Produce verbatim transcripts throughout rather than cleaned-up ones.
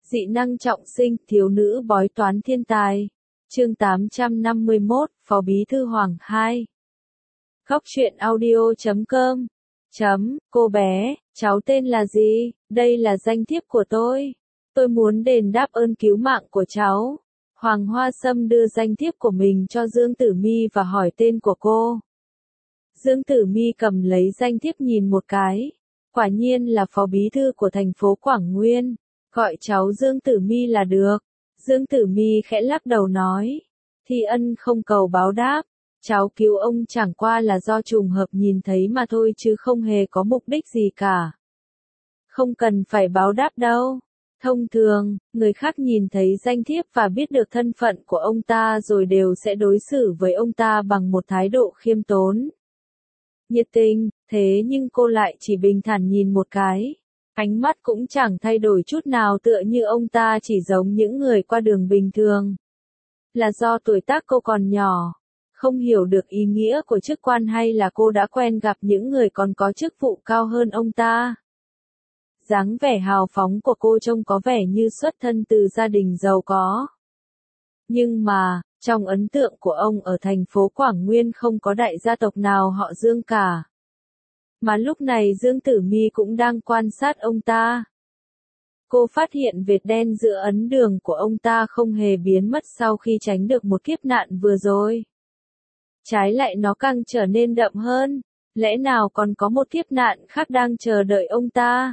Dị năng trọng sinh, thiếu nữ bói toán thiên tài. Chương tám trăm năm mươi mốt, Phó Bí thư Hoàng hai. Góc truyện audio chấm com. Chấm, cô bé, cháu tên là gì? Đây là danh thiếp của tôi. Tôi muốn đền đáp ơn cứu mạng của cháu. Hoàng Hoa Sâm đưa danh thiếp của mình cho Dương Tử Mi và hỏi tên của cô. Dương Tử Mi cầm lấy danh thiếp nhìn một cái. Quả nhiên là phó bí thư của thành phố Quảng Nguyên. Gọi cháu Dương Tử Mi là được. Dương Tử Mi khẽ lắc đầu nói. Thi ân không cầu báo đáp. Cháu cứu ông chẳng qua là do trùng hợp nhìn thấy mà thôi chứ không hề có mục đích gì cả. Không cần phải báo đáp đâu. Thông thường, người khác nhìn thấy danh thiếp và biết được thân phận của ông ta rồi đều sẽ đối xử với ông ta bằng một thái độ khiêm tốn, nhiệt tình, thế nhưng cô lại chỉ bình thản nhìn một cái. Ánh mắt cũng chẳng thay đổi chút nào, tựa như ông ta chỉ giống những người qua đường bình thường. Là do tuổi tác cô còn nhỏ, không hiểu được ý nghĩa của chức quan, hay là cô đã quen gặp những người còn có chức vụ cao hơn ông ta. Dáng vẻ hào phóng của cô trông có vẻ như xuất thân từ gia đình giàu có. Nhưng mà, trong ấn tượng của ông ở thành phố Quảng Nguyên không có đại gia tộc nào họ Dương cả. Mà lúc này Dương Tử Mi cũng đang quan sát ông ta. Cô phát hiện vệt đen giữa ấn đường của ông ta không hề biến mất sau khi tránh được một kiếp nạn vừa rồi. Trái lại nó càng trở nên đậm hơn, lẽ nào còn có một kiếp nạn khác đang chờ đợi ông ta?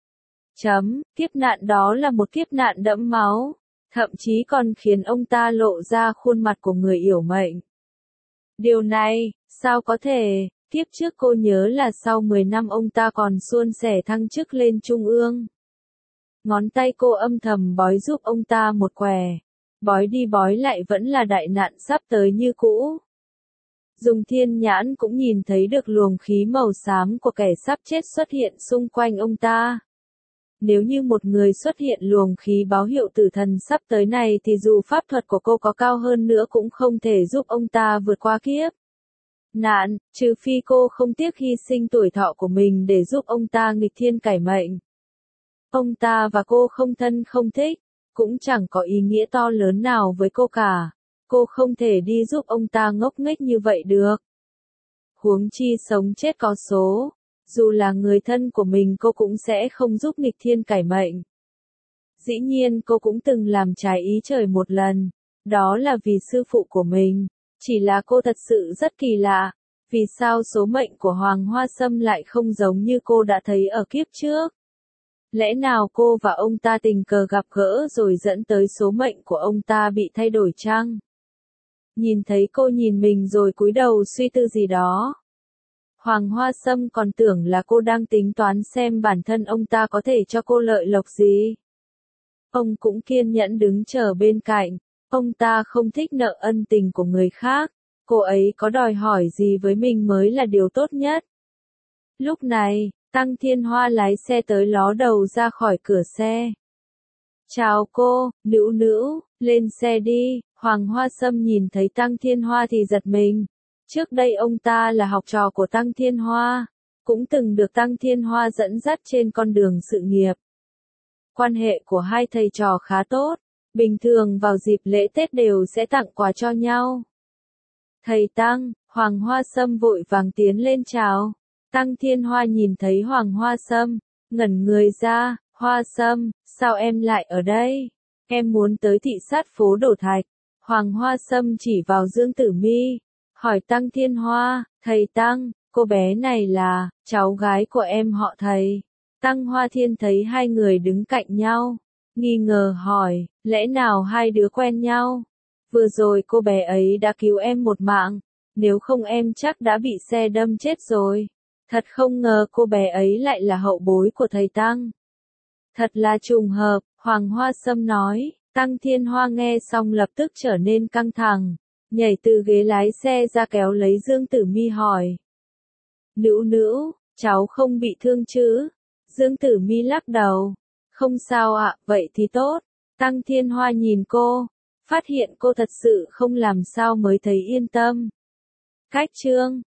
Chấm, kiếp nạn đó là một kiếp nạn đẫm máu, thậm chí còn khiến ông ta lộ ra khuôn mặt của người yểu mệnh. Điều này, sao có thể? Kiếp trước cô nhớ là sau mười năm ông ta còn suôn sẻ thăng chức lên trung ương. Ngón tay cô âm thầm bói giúp ông ta một quẻ. Bói đi bói lại vẫn là đại nạn sắp tới như cũ. Dùng thiên nhãn cũng nhìn thấy được luồng khí màu xám của kẻ sắp chết xuất hiện xung quanh ông ta. Nếu như một người xuất hiện luồng khí báo hiệu tử thần sắp tới này thì dù pháp thuật của cô có cao hơn nữa cũng không thể giúp ông ta vượt qua kiếp nạn, trừ phi cô không tiếc hy sinh tuổi thọ của mình để giúp ông ta nghịch thiên cải mệnh. Ông ta và cô không thân không thích, cũng chẳng có ý nghĩa to lớn nào với cô cả. Cô không thể đi giúp ông ta ngốc nghếch như vậy được. Huống chi sống chết có số, dù là người thân của mình cô cũng sẽ không giúp nghịch thiên cải mệnh. Dĩ nhiên cô cũng từng làm trái ý trời một lần, đó là vì sư phụ của mình. Chỉ là cô thật sự rất kỳ lạ, vì sao số mệnh của Hoàng Hoa Sâm lại không giống như cô đã thấy ở kiếp trước? Lẽ nào cô và ông ta tình cờ gặp gỡ rồi dẫn tới số mệnh của ông ta bị thay đổi chăng? Nhìn thấy cô nhìn mình rồi cúi đầu suy tư gì đó. Hoàng Hoa Sâm còn tưởng là cô đang tính toán xem bản thân ông ta có thể cho cô lợi lộc gì. Ông cũng kiên nhẫn đứng chờ bên cạnh. Ông ta không thích nợ ân tình của người khác, cô ấy có đòi hỏi gì với mình mới là điều tốt nhất. Lúc này, Tăng Thiên Hoa lái xe tới ló đầu ra khỏi cửa xe. Chào cô, nữ nữ, lên xe đi. Hoàng Hoa Sâm nhìn thấy Tăng Thiên Hoa thì giật mình. Trước đây ông ta là học trò của Tăng Thiên Hoa, cũng từng được Tăng Thiên Hoa dẫn dắt trên con đường sự nghiệp. Quan hệ của hai thầy trò khá tốt. Bình thường vào dịp lễ Tết đều sẽ tặng quà cho nhau. Thầy Tăng, Hoàng Hoa Sâm vội vàng tiến lên chào. Tăng Thiên Hoa nhìn thấy Hoàng Hoa Sâm, ngẩn người ra. Hoa Sâm, sao em lại ở đây? Em muốn tới thị sát phố Đổ Thạch. Hoàng Hoa Sâm chỉ vào Dương Tử Mi, hỏi Tăng Thiên Hoa, thầy Tăng, cô bé này là cháu gái của em họ thầy. Tăng Hoa Thiên thấy hai người đứng cạnh nhau, nghi ngờ hỏi, lẽ nào hai đứa quen nhau? Vừa rồi cô bé ấy đã cứu em một mạng, nếu không em chắc đã bị xe đâm chết rồi. Thật không ngờ cô bé ấy lại là hậu bối của thầy Tăng. Thật là trùng hợp, Hoàng Hoa Sâm nói. Tăng Thiên Hoa nghe xong lập tức trở nên căng thẳng, nhảy từ ghế lái xe ra kéo lấy Dương Tử Mi hỏi. Nữ nữ, cháu không bị thương chứ? Dương Tử Mi lắc đầu. Không sao ạ, vậy thì tốt. Tăng Thiên Hoa nhìn cô, phát hiện cô thật sự không làm sao mới thấy yên tâm. Cách chương,